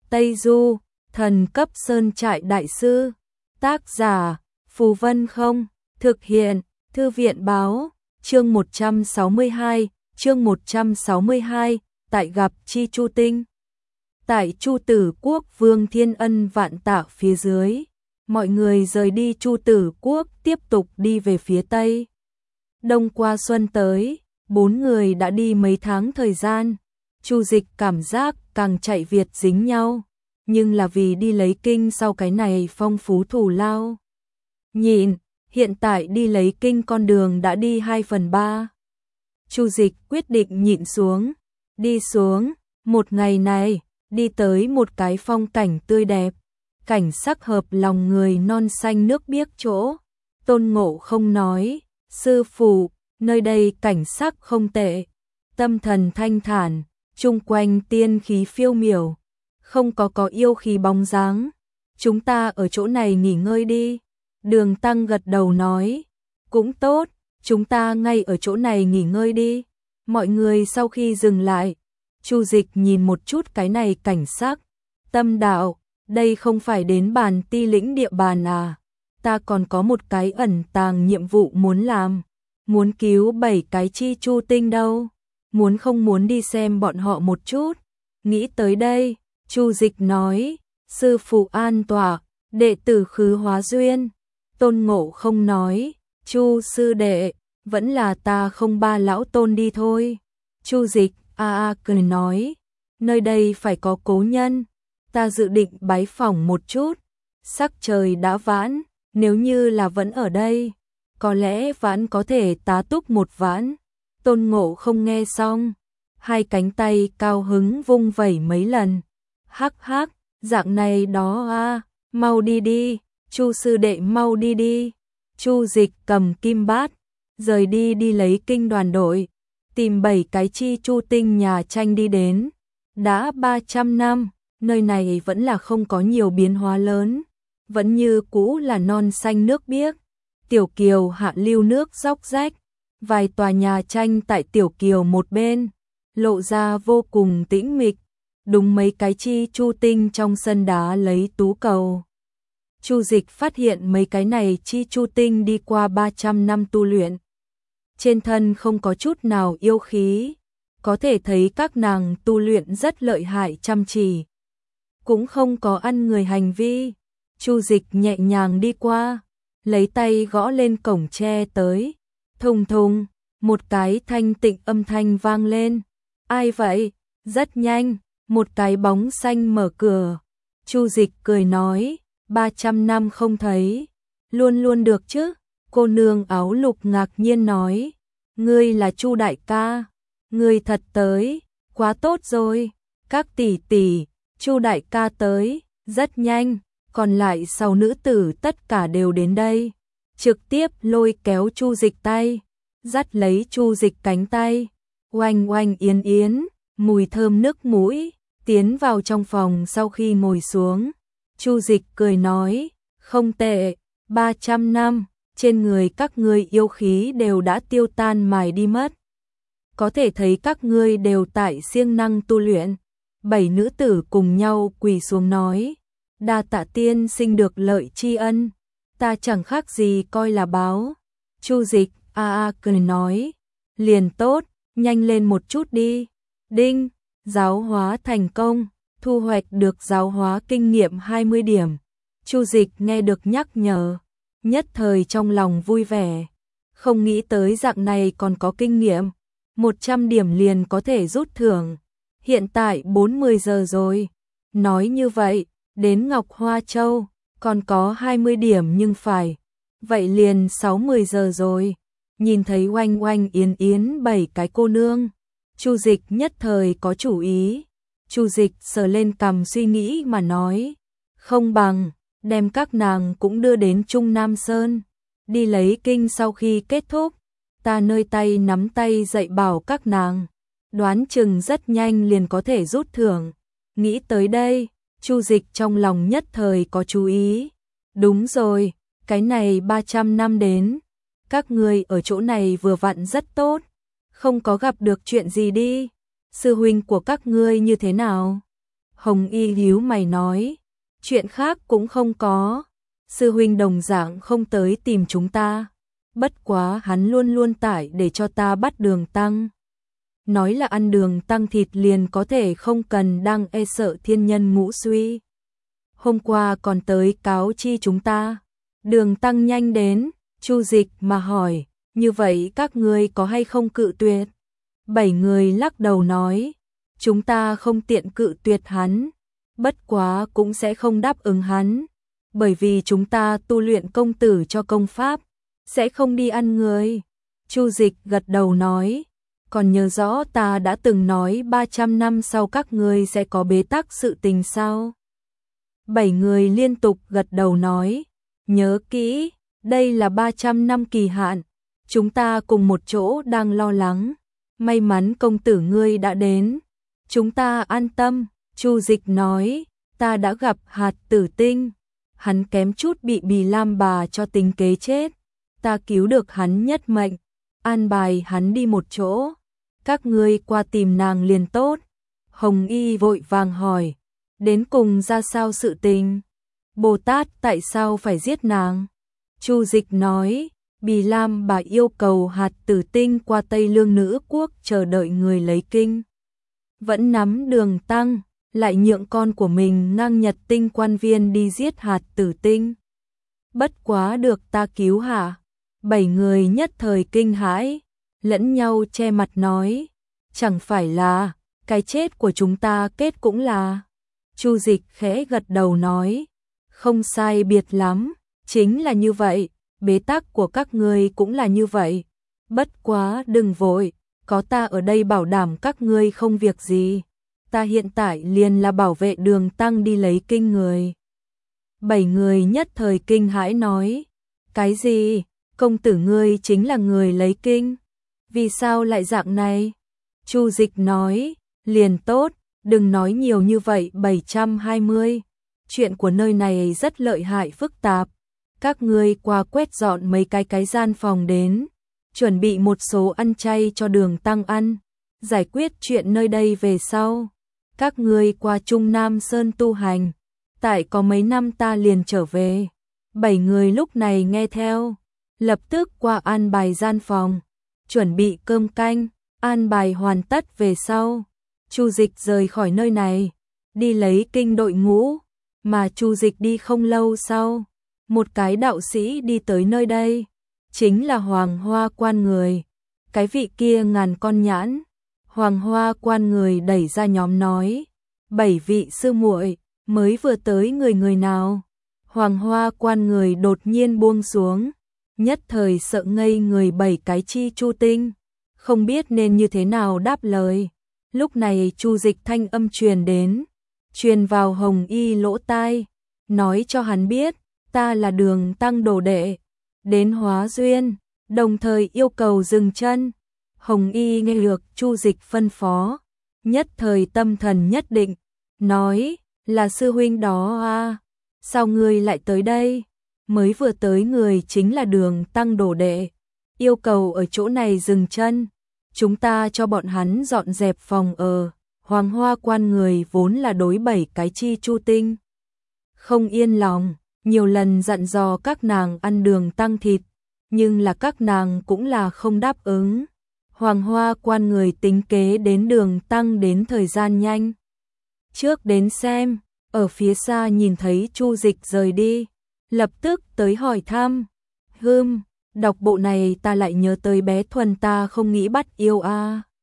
Tây Du, thần cấp sơn trại đại sư. Tác giả, Phù Vân Không. Thực hiện, Thư viện Báo. Chương 162, chương 162, tại gặp Chi Chu Tinh. Tại Chu Tử Quốc Vương Thiên Ân vạn tạ phía dưới, mọi người rời đi Chu Tử Quốc tiếp tục đi về phía Tây. Đông qua xuân tới, 4 người đã đi mấy tháng thời gian. Chu Dịch cảm giác càng chạy Việt dính nhau, nhưng là vì đi lấy kinh sau cái này phong phú thù lao. Nhịn, hiện tại đi lấy kinh con đường đã đi 2/3. Chu Dịch quyết định nhịn xuống, đi xuống. Một ngày này, đi tới một cái phong cảnh tươi đẹp, cảnh sắc hợp lòng người, non xanh nước biếc chỗ. Tôn Ngộ Không nói, sư phụ, nơi đây cảnh sắc không tệ, tâm thần thanh thản, chung quanh tiên khí phiêu miểu, không có yêu khí bóng dáng. Chúng ta ở chỗ này nghỉ ngơi đi. Đường Tăng gật đầu nói, cũng tốt, chúng ta ngay ở chỗ này nghỉ ngơi đi. Mọi người sau khi dừng lại, Chu Dịch nhìn một chút cái này cảnh sắc, tâm đạo, đây không phải đến Bàn Ti lĩnh địa bàn à? Ta còn có một cái ẩn tàng nhiệm vụ muốn làm, muốn cứu 7 cái Chi Chu Tinh đâu, muốn không muốn đi xem bọn họ một chút. Nghĩ tới đây, Chu Dịch nói, sư phụ an tọa, đệ tử khứ hóa duyên. Tôn Ngộ Không nói, Chu sư đệ, vẫn là ta không ba lão tôn đi thôi. Chu Dịch cười nói, nơi đây phải có cố nhân, ta dự định bái phỏng một chút. Sắc trời đã vãn, nếu như là vẫn ở đây, có lẽ vãn có thể tá túc một vãn. Tôn Ngộ Không nghe xong, hai cánh tay cao hứng vung vẩy mấy lần. Hắc hắc, dạng này đó à, mau đi đi, Chu sư đệ mau đi đi. Chu Dịch cầm kim bát, rời đi đi lấy kinh đoàn đội, tìm 7 cái Chi Chu Tinh nhà tranh đi đến. Đã 300 năm, nơi này vẫn là không có nhiều biến hóa lớn, vẫn như cũ là non xanh nước biếc. Tiểu Kiều hạ lưu nước róc rách, vài tòa nhà tranh tại Tiểu Kiều một bên, lộ ra vô cùng tĩnh mịch. Đúng mấy cái Chi Chu Tinh trong sân đá lấy tú cầu. Chu Dịch phát hiện mấy cái này Chi Chu Tinh đi qua 300 năm tu luyện, trên thân không có chút nào yêu khí, có thể thấy các nàng tu luyện rất lợi hại chăm chỉ, cũng không có ăn người hành vi. Chu Dịch nhẹ nhàng đi qua, lấy tay gõ lên cổng tre tới, thùng thùng, một cái thanh tịnh âm thanh vang lên. Ai vậy? Rất nhanh, một cái bóng xanh mở cửa. Chu Dịch cười nói, 300 năm không thấy, luôn luôn được chứ. Cô nương áo lục ngạc nhiên nói, ngươi là Chu đại ca, ngươi thật tới, quá tốt rồi. Các tỷ tỷ, Chu đại ca tới, rất nhanh, còn lại 6 nữ tử tất cả đều đến đây, trực tiếp lôi kéo Chu Dịch tay, dắt lấy Chu Dịch cánh tay, oanh oanh yến yến, mùi thơm nước mũi. Tiến vào trong phòng sau khi ngồi xuống, Chu Dịch cười nói, không tệ, 300 năm, trên người các ngươi yêu khí đều đã tiêu tan mài đi mất. Có thể thấy các ngươi đều tại siêng năng tu luyện. 7 nữ tử cùng nhau quỳ xuống nói, đa tạ tiên sinh được lợi tri ân, ta chẳng khác gì coi là báo. Chu Dịch cười nói, liền tốt, nhanh lên một chút đi. Đinh, giáo hóa thành công, thu hoạch được giáo hóa kinh nghiệm 20 điểm. Chu Dịch nghe được nhắc nhở, nhất thời trong lòng vui vẻ, không nghĩ tới dạng này còn có kinh nghiệm, 100 điểm liền có thể rút thưởng. Hiện tại 40 giờ rồi, nói như vậy, đến Ngọc Hoa Châu còn có 20 điểm nhưng phải, vậy liền 60 giờ rồi. Nhìn thấy oanh oanh yến yến 7 cái cô nương, Chu Dịch nhất thời có chủ ý. Chu Dịch sờ lên cằm suy nghĩ mà nói, không bằng đem các nàng cũng đưa đến Trung Nam Sơn, đi lấy kinh sau khi kết thúc, ta nơi tay nắm tay dạy bảo các nàng, đoán chừng rất nhanh liền có thể rút thưởng. Nghĩ tới đây, Chu Dịch trong lòng nhất thời có chú ý. Đúng rồi, cái này 300 năm đến, các ngươi ở chỗ này vừa vặn rất tốt, không có gặp được chuyện gì đi. Sư huynh của các ngươi như thế nào? Hồng Y nhíu mày nói, chuyện khác cũng không có, sư huynh đồng dạng không tới tìm chúng ta, bất quá hắn luôn luôn tải để cho ta bắt đường tăng. Nói là ăn đường tăng thịt liền có thể không cần đang e sợ thiên nhân ngũ suy. Hôm qua còn tới cáo chi chúng ta, đường tăng nhanh đến, Chu Dịch mà hỏi, như vậy các ngươi có hay không cự tuyệt? 7 người lắc đầu nói, chúng ta không tiện cự tuyệt hắn, bất quá cũng sẽ không đáp ứng hắn, bởi vì chúng ta tu luyện công tử cho công pháp, sẽ không đi ăn người. Chu Dịch gật đầu nói, còn nhớ rõ ta đã từng nói 300 năm sau các ngươi sẽ có bế tắc sự tình sao? 7 người liên tục gật đầu nói, nhớ kỹ, đây là 300 năm kỳ hạn, chúng ta cùng một chỗ đang lo lắng, may mắn công tử ngươi đã đến, chúng ta an tâm. Chu Dịch nói, ta đã gặp Hạt Tử Tinh, hắn kém chút bị Bì Lam bà cho tính kế chết, ta cứu được hắn nhất mệnh, an bài hắn đi một chỗ, các ngươi qua tìm nàng liền tốt. Hồng Y vội vàng hỏi, đến cùng ra sao sự tình? Bồ Tát tại sao phải giết nàng? Chu Dịch nói, Bì Lam bà yêu cầu Hạt Tử Tinh qua Tây Lương Nữ Quốc chờ đợi người lấy kinh. Vẫn nắm đường tăng, lại nhượng con của mình ngang Nhật Tinh quan viên đi giết Hạt Tử Tinh. Bất quá được ta cứu hả? 7 người nhất thời kinh hãi, lẫn nhau che mặt nói, chẳng phải là, cái chết của chúng ta kết cũng là. Chu Dịch khẽ gật đầu nói, không sai biệt lắm, chính là như vậy, bế tắc của các ngươi cũng là như vậy. Bất quá đừng vội, có ta ở đây bảo đảm các ngươi không việc gì. Ta hiện tại liền là bảo vệ đường tăng đi lấy kinh người. 7 người nhất thời kinh hãi nói, cái gì? Công tử ngươi chính là người lấy kinh? Vì sao lại dạng này? Chu Dịch nói, liền tốt, đừng nói nhiều như vậy. 720, chuyện của nơi này rất lợi hại phức tạp, các ngươi qua quét dọn mấy cái gian phòng đến, chuẩn bị một số ăn chay cho đường tăng ăn, giải quyết chuyện nơi đây về sau. Các ngươi qua Trung Nam Sơn tu hành, tại có mấy năm ta liền trở về. 7 người lúc này nghe theo, lập tức qua an bài gian phòng, chuẩn bị cơm canh, an bài hoàn tất về sau. Chu Dịch rời khỏi nơi này, đi lấy kinh đội ngũ, mà Chu Dịch đi không lâu sau, một cái đạo sĩ đi tới nơi đây, chính là Hoàng Hoa Quan người, cái vị kia ngàn con nhãn. Hoàng Hoa Quan người đẩy ra nhóm nói, 7 vị sư muội, mới vừa tới người nào? Hoàng Hoa Quan người đột nhiên buông xuống, nhất thời sợ ngây người. 7 cái chi chu tinh, không biết nên như thế nào đáp lời. Lúc này Chu Dịch thanh âm truyền đến, truyền vào Hồng Y lỗ tai, nói cho hắn biết, ta là đường tăng đồ đệ, đến hóa duyên, đồng thời yêu cầu dừng chân. Hồng Y nghe được Chu Dịch phân phó, nhất thời tâm thần nhất định, nói, là sư huynh đó à, sao ngươi lại tới đây? Mới vừa tới người chính là đường tăng đồ đệ, yêu cầu ở chỗ này dừng chân, chúng ta cho bọn hắn dọn dẹp phòng ở. Hoàng Hoa Quan người vốn là đối 7 cái chi chu tinh, không yên lòng, nhiều lần dặn dò các nàng ăn đường tăng thịt, nhưng là các nàng cũng là không đáp ứng. Hoàng Hoa Quan người tính kế đến đường tăng đến thời gian nhanh trước đến xem, ở phía xa nhìn thấy Chu Dịch rời đi, lập tức tới hỏi thăm. Đọc bộ này ta lại nhớ tới bé Thuần ta không nghĩ bắt yêu a.